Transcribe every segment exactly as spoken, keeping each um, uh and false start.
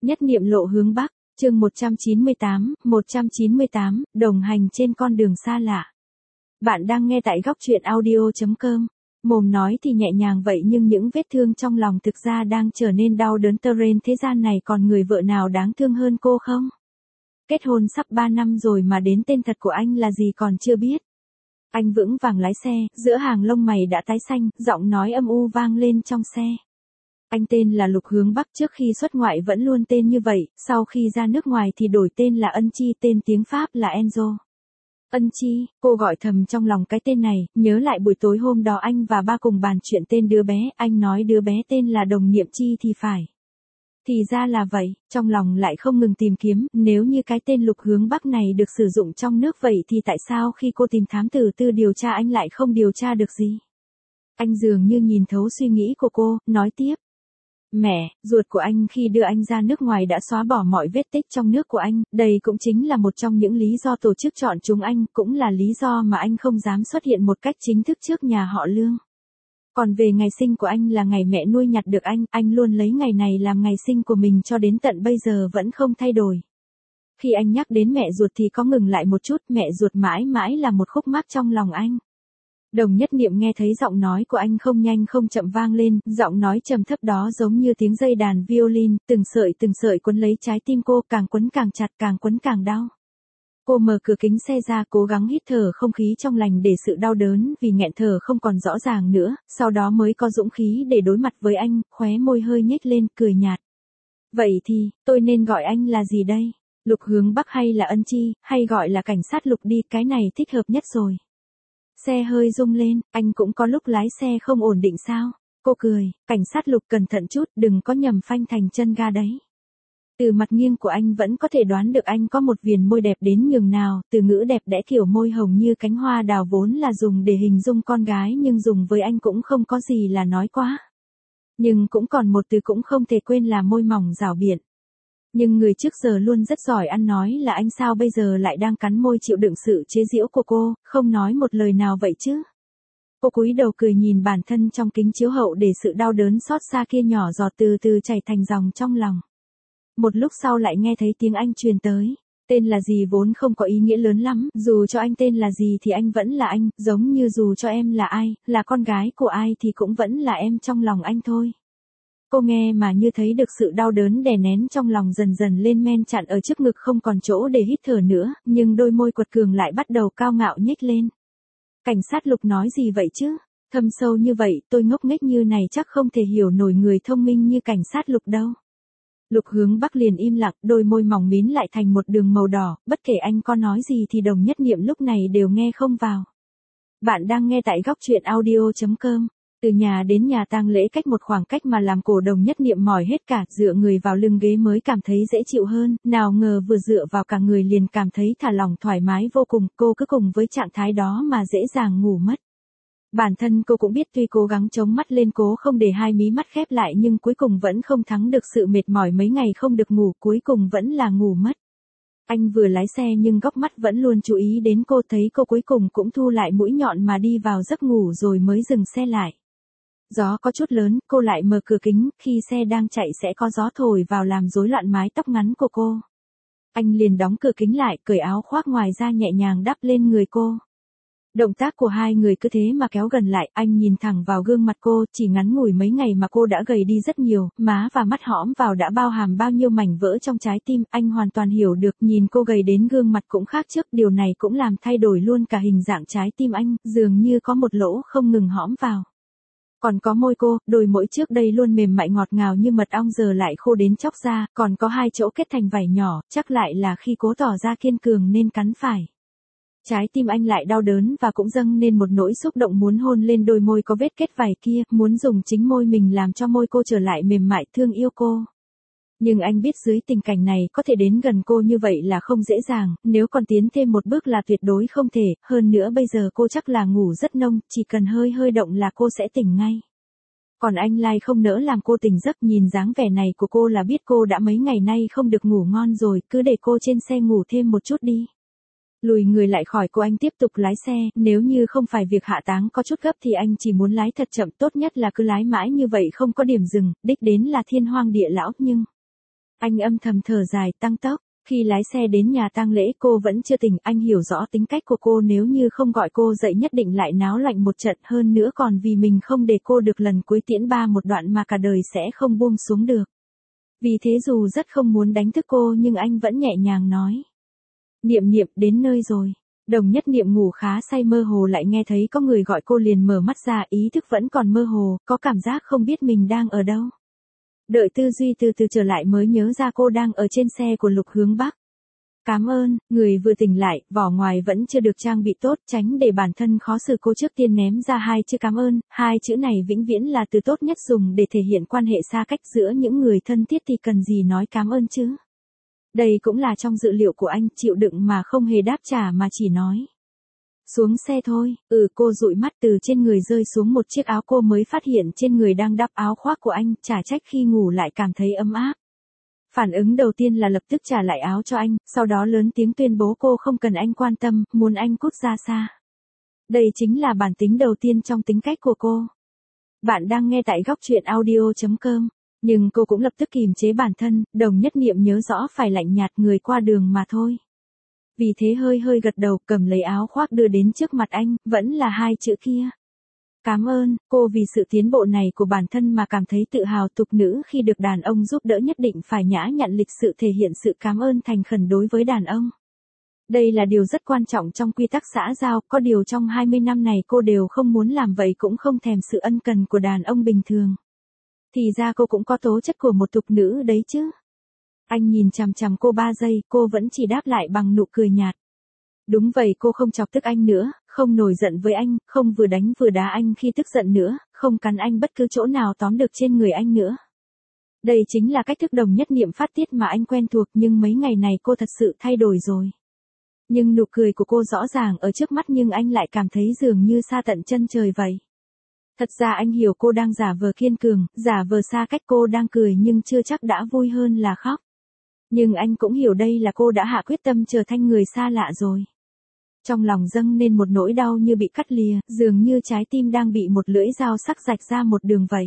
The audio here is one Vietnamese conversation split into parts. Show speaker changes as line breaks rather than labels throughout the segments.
Nhất niệm lộ hướng Bắc, chương một trăm chín mươi tám, một trăm chín mươi tám, đồng hành trên con đường xa lạ. Bạn đang nghe tại góc truyện audio chấm com. Mồm nói thì nhẹ nhàng vậy nhưng những vết thương trong lòng thực ra đang trở nên đau đớn tơ rên. Thế gian này còn người vợ nào đáng thương hơn cô không? Kết hôn sắp ba năm rồi mà đến tên thật của anh là gì còn chưa biết. Anh vững vàng lái xe, giữa hàng lông mày đã tái xanh, giọng nói âm u vang lên trong xe. Anh tên là Lục Hướng Bắc, trước khi xuất ngoại vẫn luôn tên như vậy, sau khi ra nước ngoài thì đổi tên là Ân Chi, tên tiếng Pháp là Enzo. Ân Chi, cô gọi thầm trong lòng cái tên này, nhớ lại buổi tối hôm đó anh và ba cùng bàn chuyện tên đứa bé, anh nói đứa bé tên là Đồng Niệm Chi thì phải. Thì ra là vậy, trong lòng lại không ngừng tìm kiếm, nếu như cái tên Lục Hướng Bắc này được sử dụng trong nước vậy thì tại sao khi cô tìm thám tử tư điều tra anh lại không điều tra được gì? Anh dường như nhìn thấu suy nghĩ của cô, nói tiếp. Mẹ, ruột của anh khi đưa anh ra nước ngoài đã xóa bỏ mọi vết tích trong nước của anh, đây cũng chính là một trong những lý do tổ chức chọn chúng anh, cũng là lý do mà anh không dám xuất hiện một cách chính thức trước nhà họ Lương. Còn về ngày sinh của anh là ngày mẹ nuôi nhặt được anh, anh luôn lấy ngày này làm ngày sinh của mình cho đến tận bây giờ vẫn không thay đổi. Khi anh nhắc đến mẹ ruột thì có ngừng lại một chút, mẹ ruột mãi mãi là một khúc mắc trong lòng anh. Đồng Nhất Niệm nghe thấy giọng nói của anh không nhanh không chậm vang lên, giọng nói trầm thấp đó giống như tiếng dây đàn violin, từng sợi từng sợi quấn lấy trái tim cô, càng quấn càng chặt, càng quấn càng đau. Cô mở cửa kính xe ra, cố gắng hít thở không khí trong lành để sự đau đớn vì nghẹn thở không còn rõ ràng nữa, sau đó mới có dũng khí để đối mặt với anh, khóe môi hơi nhếch lên, cười nhạt. Vậy thì, tôi nên gọi anh là gì đây? Lục Hướng Bắc hay là Ân Chi, hay gọi là cảnh sát Lục đi, cái này thích hợp nhất rồi. Xe hơi rung lên, anh cũng có lúc lái xe không ổn định sao? Cô cười, cảnh sát Lục cẩn thận chút, đừng có nhầm phanh thành chân ga đấy. Từ mặt nghiêng của anh vẫn có thể đoán được anh có một viền môi đẹp đến nhường nào, từ ngữ đẹp đẽ kiểu môi hồng như cánh hoa đào vốn là dùng để hình dung con gái nhưng dùng với anh cũng không có gì là nói quá. Nhưng cũng còn một từ cũng không thể quên là môi mỏng rảo biện. Nhưng người trước giờ luôn rất giỏi ăn nói là anh sao bây giờ lại đang cắn môi chịu đựng sự chế giễu của cô, không nói một lời nào vậy chứ. Cô cúi đầu cười nhìn bản thân trong kính chiếu hậu để sự đau đớn xót xa kia nhỏ giọt từ từ chảy thành dòng trong lòng. Một lúc sau lại nghe thấy tiếng anh truyền tới. Tên là gì vốn không có ý nghĩa lớn lắm, dù cho anh tên là gì thì anh vẫn là anh, giống như dù cho em là ai, là con gái của ai thì cũng vẫn là em trong lòng anh thôi. Cô nghe mà như thấy được sự đau đớn đè nén trong lòng dần dần lên men chặn ở trước ngực không còn chỗ để hít thở nữa, nhưng đôi môi quật cường lại bắt đầu cao ngạo nhếch lên. Cảnh sát Lục nói gì vậy chứ? Thâm sâu như vậy, tôi ngốc nghếch như này chắc không thể hiểu nổi người thông minh như cảnh sát Lục đâu. Lục Hướng Bắc liền im lặng, đôi môi mỏng mím lại thành một đường màu đỏ, bất kể anh có nói gì thì Đồng Nhất Niệm lúc này đều nghe không vào. Bạn đang nghe tại góc truyện audio chấm com. Từ nhà đến nhà tang lễ cách một khoảng cách mà làm cổ Đồng Nhất Niệm mỏi hết cả, dựa người vào lưng ghế mới cảm thấy dễ chịu hơn, nào ngờ vừa dựa vào cả người liền cảm thấy thả lỏng thoải mái vô cùng, cô cứ cùng với trạng thái đó mà dễ dàng ngủ mất. Bản thân cô cũng biết tuy cố gắng chống mắt lên cố không để hai mí mắt khép lại nhưng cuối cùng vẫn không thắng được sự mệt mỏi mấy ngày không được ngủ, cuối cùng vẫn là ngủ mất. Anh vừa lái xe nhưng góc mắt vẫn luôn chú ý đến cô, thấy cô cuối cùng cũng thu lại mũi nhọn mà đi vào giấc ngủ rồi mới dừng xe lại. Gió có chút lớn, cô lại mở cửa kính, khi xe đang chạy sẽ có gió thổi vào làm rối loạn mái tóc ngắn của cô. Anh liền đóng cửa kính lại, cởi áo khoác ngoài ra nhẹ nhàng đắp lên người cô. Động tác của hai người cứ thế mà kéo gần lại, anh nhìn thẳng vào gương mặt cô, chỉ ngắn ngủi mấy ngày mà cô đã gầy đi rất nhiều, má và mắt hõm vào đã bao hàm bao nhiêu mảnh vỡ trong trái tim, anh hoàn toàn hiểu được, nhìn cô gầy đến gương mặt cũng khác trước, điều này cũng làm thay đổi luôn cả hình dạng trái tim anh, dường như có một lỗ không ngừng hõm vào. Còn có môi cô, đôi mỗi trước đây luôn mềm mại ngọt ngào như mật ong giờ lại khô đến chóc ra, còn có hai chỗ kết thành vảy nhỏ, chắc lại là khi cố tỏ ra kiên cường nên cắn phải. Trái tim anh lại đau đớn và cũng dâng nên một nỗi xúc động muốn hôn lên đôi môi có vết kết vảy kia, muốn dùng chính môi mình làm cho môi cô trở lại mềm mại thương yêu cô. Nhưng anh biết dưới tình cảnh này có thể đến gần cô như vậy là không dễ dàng, nếu còn tiến thêm một bước là tuyệt đối không thể, hơn nữa bây giờ cô chắc là ngủ rất nông, chỉ cần hơi hơi động là cô sẽ tỉnh ngay. Còn anh lại không nỡ làm cô tỉnh giấc, nhìn dáng vẻ này của cô là biết cô đã mấy ngày nay không được ngủ ngon rồi, cứ để cô trên xe ngủ thêm một chút đi. Lùi người lại khỏi cô anh tiếp tục lái xe, nếu như không phải việc hạ táng có chút gấp thì anh chỉ muốn lái thật chậm, tốt nhất là cứ lái mãi như vậy không có điểm dừng, đích đến là thiên hoang địa lão, nhưng... Anh âm thầm thở dài, tăng tốc. Khi lái xe đến nhà tang lễ cô vẫn chưa tỉnh, anh hiểu rõ tính cách của cô, nếu như không gọi cô dậy nhất định lại náo loạn một trận, hơn nữa còn vì mình không để cô được lần cuối tiễn ba một đoạn mà cả đời sẽ không buông xuống được. Vì thế dù rất không muốn đánh thức cô nhưng anh vẫn nhẹ nhàng nói. Niệm Niệm, đến nơi rồi. Đồng Nhất Niệm ngủ khá say, mơ hồ lại nghe thấy có người gọi cô liền mở mắt ra, ý thức vẫn còn mơ hồ, có cảm giác không biết mình đang ở đâu. Đợi tư duy từ từ trở lại mới nhớ ra cô đang ở trên xe của Lục Hướng Bắc. Cảm ơn, người vừa tỉnh lại, vỏ ngoài vẫn chưa được trang bị tốt, tránh để bản thân khó xử, cô trước tiên ném ra hai chữ cảm ơn, hai chữ này vĩnh viễn là từ tốt nhất dùng để thể hiện quan hệ xa cách giữa những người thân thiết thì cần gì nói cảm ơn chứ. Đây cũng là trong dự liệu của anh, chịu đựng mà không hề đáp trả mà chỉ nói. Xuống xe thôi, ừ cô dụi mắt từ trên người rơi xuống một chiếc áo, cô mới phát hiện trên người đang đắp áo khoác của anh, chả trách khi ngủ lại cảm thấy ấm áp. Phản ứng đầu tiên là lập tức trả lại áo cho anh, sau đó lớn tiếng tuyên bố cô không cần anh quan tâm, muốn anh cút ra xa. Đây chính là bản tính đầu tiên trong tính cách của cô. Bạn đang nghe tại góc truyện audio chấm com. Nhưng cô cũng lập tức kìm chế bản thân, Đồng Nhất Niệm nhớ rõ phải lạnh nhạt, người qua đường mà thôi. Vì thế hơi hơi gật đầu, cầm lấy áo khoác đưa đến trước mặt anh, vẫn là hai chữ kia. Cảm ơn, cô vì sự tiến bộ này của bản thân mà cảm thấy tự hào. Tục nữ khi được đàn ông giúp đỡ nhất định phải nhã nhặn lịch sự thể hiện sự cảm ơn thành khẩn đối với đàn ông. Đây là điều rất quan trọng trong quy tắc xã giao, có điều trong hai mươi năm này cô đều không muốn làm vậy, cũng không thèm sự ân cần của đàn ông bình thường. Thì ra cô cũng có tố chất của một tục nữ đấy chứ. Anh nhìn chằm chằm cô ba giây, cô vẫn chỉ đáp lại bằng nụ cười nhạt. Đúng vậy, cô không chọc tức anh nữa, không nổi giận với anh, không vừa đánh vừa đá anh khi tức giận nữa, không cắn anh bất cứ chỗ nào tóm được trên người anh nữa. Đây chính là cách thức Đồng Nhất Niệm phát tiết mà anh quen thuộc, nhưng mấy ngày này cô thật sự thay đổi rồi. Nhưng nụ cười của cô rõ ràng ở trước mắt nhưng anh lại cảm thấy dường như xa tận chân trời vậy. Thật ra anh hiểu cô đang giả vờ kiên cường, giả vờ xa cách, cô đang cười nhưng chưa chắc đã vui hơn là khóc. Nhưng anh cũng hiểu đây là cô đã hạ quyết tâm trở thành người xa lạ rồi. Trong lòng dâng lên một nỗi đau như bị cắt lìa, dường như trái tim đang bị một lưỡi dao sắc rạch ra một đường vậy.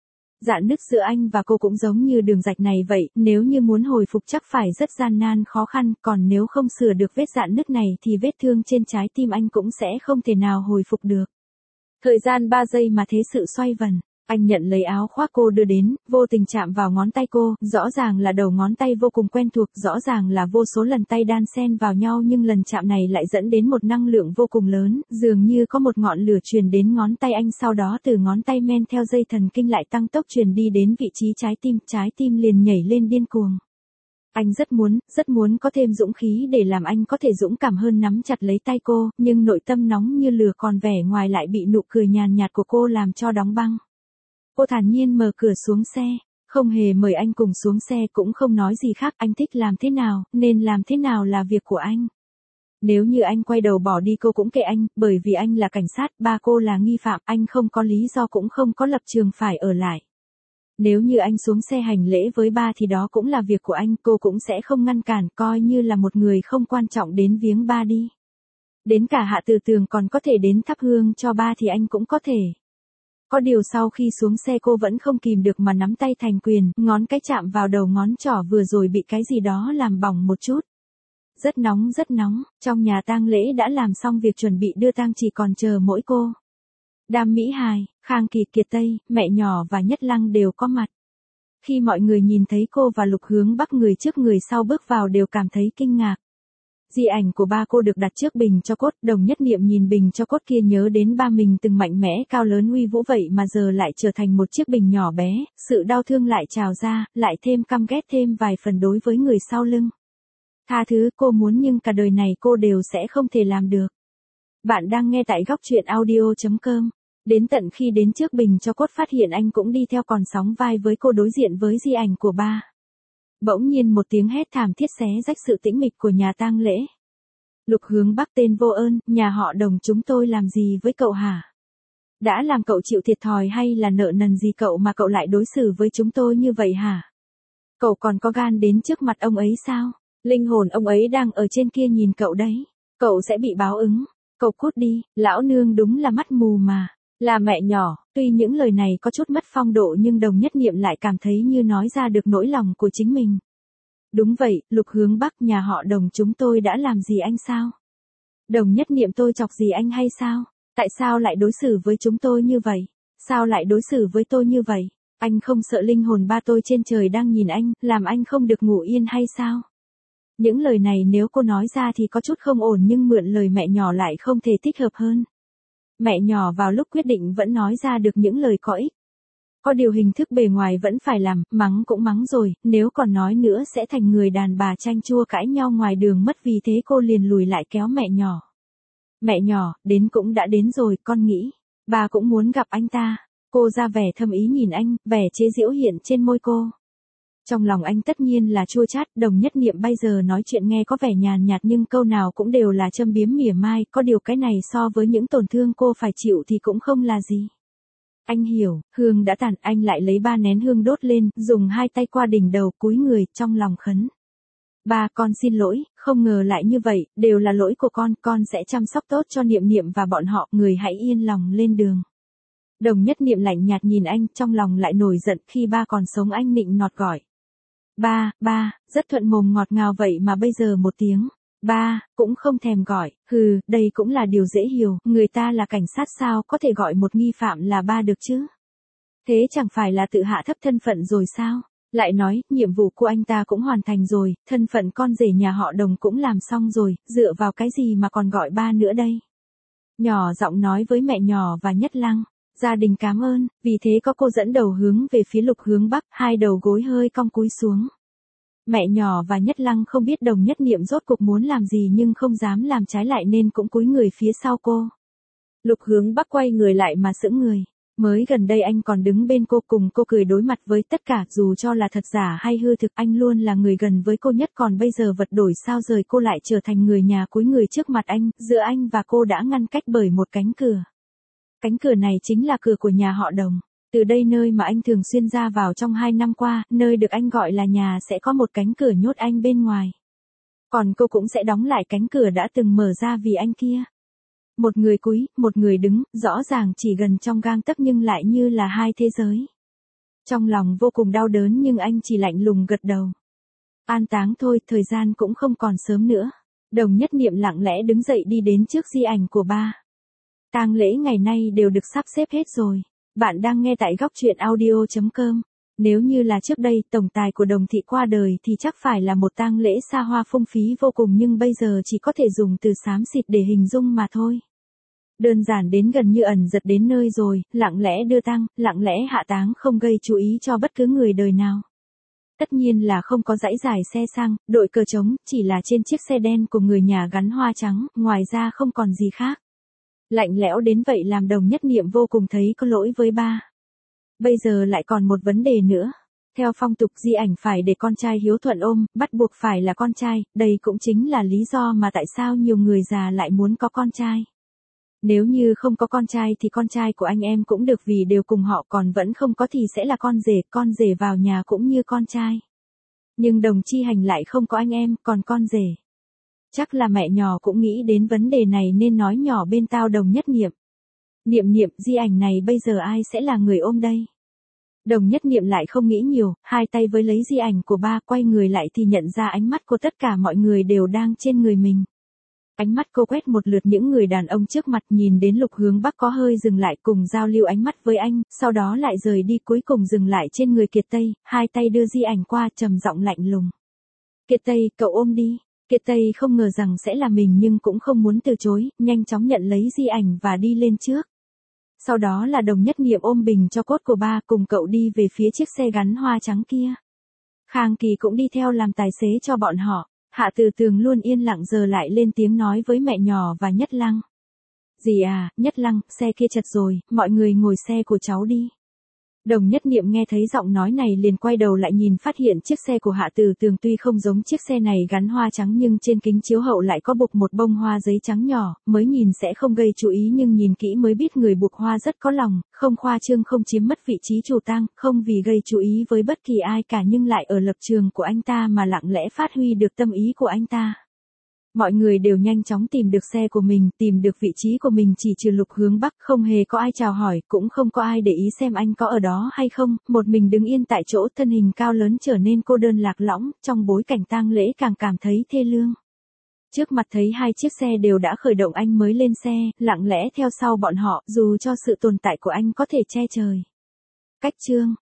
Rạn nứt giữa anh và cô cũng giống như đường rạch này vậy, nếu như muốn hồi phục chắc phải rất gian nan khó khăn, còn nếu không sửa được vết rạn nứt này thì vết thương trên trái tim anh cũng sẽ không thể nào hồi phục được. Thời gian ba giây mà thế sự xoay vần. Anh nhận lấy áo khoác cô đưa đến, vô tình chạm vào ngón tay cô, rõ ràng là đầu ngón tay vô cùng quen thuộc, rõ ràng là vô số lần tay đan xen vào nhau nhưng lần chạm này lại dẫn đến một năng lượng vô cùng lớn, dường như có một ngọn lửa truyền đến ngón tay anh, sau đó từ ngón tay men theo dây thần kinh lại tăng tốc truyền đi đến vị trí trái tim, trái tim liền nhảy lên điên cuồng. Anh rất muốn, rất muốn có thêm dũng khí để làm anh có thể dũng cảm hơn nắm chặt lấy tay cô, nhưng nội tâm nóng như lửa, còn vẻ ngoài lại bị nụ cười nhàn nhạt của cô làm cho đóng băng. Cô thản nhiên mở cửa xuống xe, không hề mời anh cùng xuống xe, cũng không nói gì khác, anh thích làm thế nào, nên làm thế nào là việc của anh. Nếu như anh quay đầu bỏ đi cô cũng kệ anh, bởi vì anh là cảnh sát, ba cô là nghi phạm, anh không có lý do cũng không có lập trường phải ở lại. Nếu như anh xuống xe hành lễ với ba thì đó cũng là việc của anh, cô cũng sẽ không ngăn cản, coi như là một người không quan trọng đến viếng ba đi. Đến cả Hạ Từ Tường còn có thể đến thắp hương cho ba thì anh cũng có thể. Có điều sau khi xuống xe cô vẫn không kìm được mà nắm tay thành quyền, ngón cái chạm vào đầu ngón trỏ vừa rồi bị cái gì đó làm bỏng một chút. Rất nóng rất nóng, trong nhà tang lễ đã làm xong việc chuẩn bị đưa tang, chỉ còn chờ mỗi cô. Đàm Mỹ Hài, Khang Kỳ, Kiệt Tây, mẹ nhỏ và Nhất Lăng đều có mặt. Khi mọi người nhìn thấy cô và Lục Hướng Bắc người trước người sau bước vào đều cảm thấy kinh ngạc. Di ảnh của ba cô được đặt trước bình tro cốt, Đồng Nhất Niệm nhìn bình tro cốt kia nhớ đến ba mình từng mạnh mẽ cao lớn uy vũ vậy mà giờ lại trở thành một chiếc bình nhỏ bé, sự đau thương lại trào ra, lại thêm căm ghét thêm vài phần đối với người sau lưng. Tha thứ cô muốn nhưng cả đời này cô đều sẽ không thể làm được. Bạn đang nghe tại góc truyện audio chấm com. Đến tận khi đến trước bình tro cốt phát hiện anh cũng đi theo còn sóng vai với cô đối diện với di ảnh của ba. Bỗng nhiên một tiếng hét thảm thiết xé rách sự tĩnh mịch của nhà tang lễ. Lục Hướng Bắc tên vô ơn, nhà họ Đồng chúng tôi làm gì với cậu hả? Đã làm cậu chịu thiệt thòi hay là nợ nần gì cậu mà cậu lại đối xử với chúng tôi như vậy hả? Cậu còn có gan đến trước mặt ông ấy sao? Linh hồn ông ấy đang ở trên kia nhìn cậu đấy. Cậu sẽ bị báo ứng. Cậu cút đi, lão nương đúng là mắt mù mà. Là mẹ nhỏ, tuy những lời này có chút mất phong độ nhưng Đồng Nhất Niệm lại cảm thấy như nói ra được nỗi lòng của chính mình. Đúng vậy, Lục Hướng Bắc, nhà họ Đồng chúng tôi đã làm gì anh sao? Đồng Nhất Niệm tôi chọc gì anh hay sao? Tại sao lại đối xử với chúng tôi như vậy? Sao lại đối xử với tôi như vậy? Anh không sợ linh hồn ba tôi trên trời đang nhìn anh, làm anh không được ngủ yên hay sao? Những lời này nếu cô nói ra thì có chút không ổn nhưng mượn lời mẹ nhỏ lại không thể thích hợp hơn. Mẹ nhỏ vào lúc quyết định vẫn nói ra được những lời có ích. Có điều hình thức bề ngoài vẫn phải làm, mắng cũng mắng rồi, nếu còn nói nữa sẽ thành người đàn bà chanh chua cãi nhau ngoài đường mất, vì thế cô liền lùi lại kéo mẹ nhỏ. Mẹ nhỏ, đến cũng đã đến rồi, con nghĩ, bà cũng muốn gặp anh ta. Cô ra vẻ thâm ý nhìn anh, vẻ chế giễu hiện trên môi cô. Trong lòng anh tất nhiên là chua chát, Đồng Nhất Niệm bây giờ nói chuyện nghe có vẻ nhàn nhạt nhưng câu nào cũng đều là châm biếm mỉa mai, có điều cái này so với những tổn thương cô phải chịu thì cũng không là gì. Anh hiểu, hương đã tàn, anh lại lấy ba nén hương đốt lên, dùng hai tay qua đỉnh đầu cúi người, trong lòng khấn. Ba, con xin lỗi, không ngờ lại như vậy, đều là lỗi của con, con sẽ chăm sóc tốt cho Niệm Niệm và bọn họ, người hãy yên lòng lên đường. Đồng Nhất Niệm lạnh nhạt nhìn anh, trong lòng lại nổi giận khi ba còn sống anh nịnh nọt gọi. Ba, ba, rất thuận mồm ngọt ngào vậy mà bây giờ một tiếng. Ba, cũng không thèm gọi, hừ, đây cũng là điều dễ hiểu, người ta là cảnh sát sao có thể gọi một nghi phạm là ba được chứ? Thế chẳng phải là tự hạ thấp thân phận rồi sao? Lại nói, nhiệm vụ của anh ta cũng hoàn thành rồi, thân phận con rể nhà họ Đồng cũng làm xong rồi, dựa vào cái gì mà còn gọi ba nữa đây? Nhỏ giọng nói với mẹ nhỏ và Nhất Lăng. Gia đình cảm ơn, vì thế có cô dẫn đầu hướng về phía Lục Hướng Bắc, hai đầu gối hơi cong cúi xuống. Mẹ nhỏ và Nhất Lăng không biết Đồng Nhất Niệm rốt cuộc muốn làm gì nhưng không dám làm trái lại nên cũng cúi người phía sau cô. Lục Hướng Bắc quay người lại mà sững người. Mới gần đây anh còn đứng bên cô cùng cô cười đối mặt với tất cả, dù cho là thật giả hay hư thực anh luôn là người gần với cô nhất, còn bây giờ vật đổi sao rời cô lại trở thành người nhà cúi người trước mặt anh, giữa anh và cô đã ngăn cách bởi một cánh cửa. Cánh cửa này chính là cửa của nhà họ Đồng. Từ đây nơi mà anh thường xuyên ra vào trong hai năm qua, nơi được anh gọi là nhà sẽ có một cánh cửa nhốt anh bên ngoài. Còn cô cũng sẽ đóng lại cánh cửa đã từng mở ra vì anh kia. Một người cúi, một người đứng, rõ ràng chỉ gần trong gang tấc nhưng lại như là hai thế giới. Trong lòng vô cùng đau đớn nhưng anh chỉ lạnh lùng gật đầu. An táng thôi, thời gian cũng không còn sớm nữa. Đồng Nhất Niệm lặng lẽ đứng dậy đi đến trước di ảnh của ba. Tang lễ ngày nay đều được sắp xếp hết rồi. Bạn đang nghe tại góc truyện audio chấm com. Nếu như là trước đây tổng tài của Đồng thị qua đời thì chắc phải là một tang lễ xa hoa phung phí vô cùng, nhưng bây giờ chỉ có thể dùng từ xám xịt để hình dung mà thôi. Đơn giản đến gần như ẩn giật đến nơi rồi, lặng lẽ đưa tang, lặng lẽ hạ táng, không gây chú ý cho bất cứ người đời nào. Tất nhiên là không có dãy dài xe sang, đội cờ trống, chỉ là trên chiếc xe đen của người nhà gắn hoa trắng, ngoài ra không còn gì khác. Lạnh lẽo đến vậy làm Đồng Nhất Niệm vô cùng thấy có lỗi với ba. Bây giờ lại còn một vấn đề nữa. Theo phong tục di ảnh phải để con trai hiếu thuận ôm, bắt buộc phải là con trai, đây cũng chính là lý do mà tại sao nhiều người già lại muốn có con trai. Nếu như không có con trai thì con trai của anh em cũng được vì đều cùng họ, còn vẫn không có thì sẽ là con rể, con rể vào nhà cũng như con trai. Nhưng Đồng Chi Hành lại không có anh em, còn con rể. Chắc là mẹ nhỏ cũng nghĩ đến vấn đề này nên nói nhỏ bên tai Đồng Nhất Niệm. Niệm Niệm, di ảnh này bây giờ ai sẽ là người ôm đây? Đồng Nhất Niệm lại không nghĩ nhiều, hai tay với lấy di ảnh của ba, quay người lại thì nhận ra ánh mắt của tất cả mọi người đều đang trên người mình. Ánh mắt cô quét một lượt những người đàn ông trước mặt, nhìn đến Lục Hướng Bắc có hơi dừng lại cùng giao lưu ánh mắt với anh, sau đó lại rời đi, cuối cùng dừng lại trên người Kiệt Tây, hai tay đưa di ảnh qua, trầm giọng lạnh lùng. Kiệt Tây, cậu ôm đi. Kiệt Tây không ngờ rằng sẽ là mình nhưng cũng không muốn từ chối, nhanh chóng nhận lấy di ảnh và đi lên trước. Sau đó là Đồng Nhất Niệm ôm bình cho cốt của ba cùng cậu đi về phía chiếc xe gắn hoa trắng kia. Khang Kỳ cũng đi theo làm tài xế cho bọn họ. Hạ Từ Tường luôn yên lặng giờ lại lên tiếng nói với mẹ nhỏ và Nhất Lăng. Dì à, Nhất Lăng, xe kia chật rồi, mọi người ngồi xe của cháu đi. Đồng Nhất Niệm nghe thấy giọng nói này liền quay đầu lại nhìn, phát hiện chiếc xe của Hạ Từ Tường tuy không giống chiếc xe này gắn hoa trắng nhưng trên kính chiếu hậu lại có buộc một bông hoa giấy trắng nhỏ, mới nhìn sẽ không gây chú ý nhưng nhìn kỹ mới biết người buộc hoa rất có lòng, không khoa trương, không chiếm mất vị trí chủ tang, không vì gây chú ý với bất kỳ ai cả nhưng lại ở lập trường của anh ta mà lặng lẽ phát huy được tâm ý của anh ta. Mọi người đều nhanh chóng tìm được xe của mình, tìm được vị trí của mình chỉ trừ Lục hướng Bắc, không hề có ai chào hỏi, cũng không có ai để ý xem anh có ở đó hay không, một mình đứng yên tại chỗ, thân hình cao lớn trở nên cô đơn lạc lõng, trong bối cảnh tang lễ càng cảm thấy thê lương. Trước mặt thấy hai chiếc xe đều đã khởi động anh mới lên xe, lặng lẽ theo sau bọn họ, dù cho sự tồn tại của anh có thể che trời cách chương